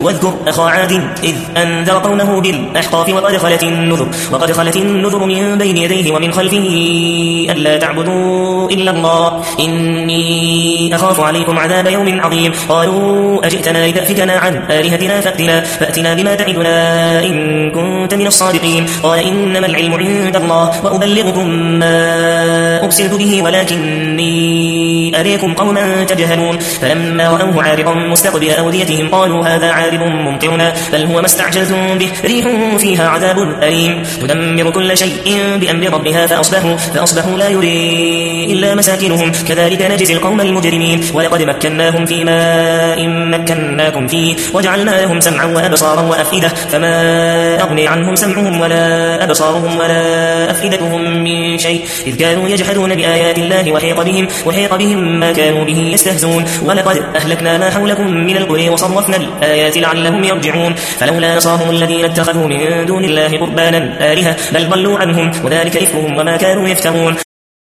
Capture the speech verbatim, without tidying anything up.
واذكر أخا عاد إذ أنذر قومه بالأحقاف وقد خلت النذر وقد خلت النذر من بين يديه ومن خلفه ألا تعبدوا إلا الله إني أخاف عليكم عذاب يوم عظيم قالوا أجئتنا لتأفكنا عن آلهتنا فأتنا, فأتنا بما تعدنا إن كنت من الصادقين قال إنما العلم عند الله وأبلغكم ما أرسلت به ولكني أريكم قوما تجهلون فلما رأوه عارضا مستقبل أوديتهم قالوا هذا عارض ممطرنا بل هو ما استعجلتم به ريح فيها عذاب أليم تدمر كل شيء بأمر ربها فأصبحوا, فأصبحوا لا يري إلا مساكنهم كذلك نجزي القوم المجرمين ولقد مكناهم في ماء مكناكم فيه وجعلنا لهم سمعا وأبصارا وأفئدة فما أغني عنهم سمعهم ولا أبصارهم ولا أفئدتهم من شيء إذ كانوا يجحدون بآيات الله وحيق بهم, وحيق بهم ما كانوا به يستهزون ولقد أهلكنا ما حولكم من القرى وصرفنا الآيات لعلهم يرجعون فلولا نصاهم الذين اتخذوا من دون الله قربانا آلهة بل ضلوا عنهم وذلك إفكهم وما كانوا يفترون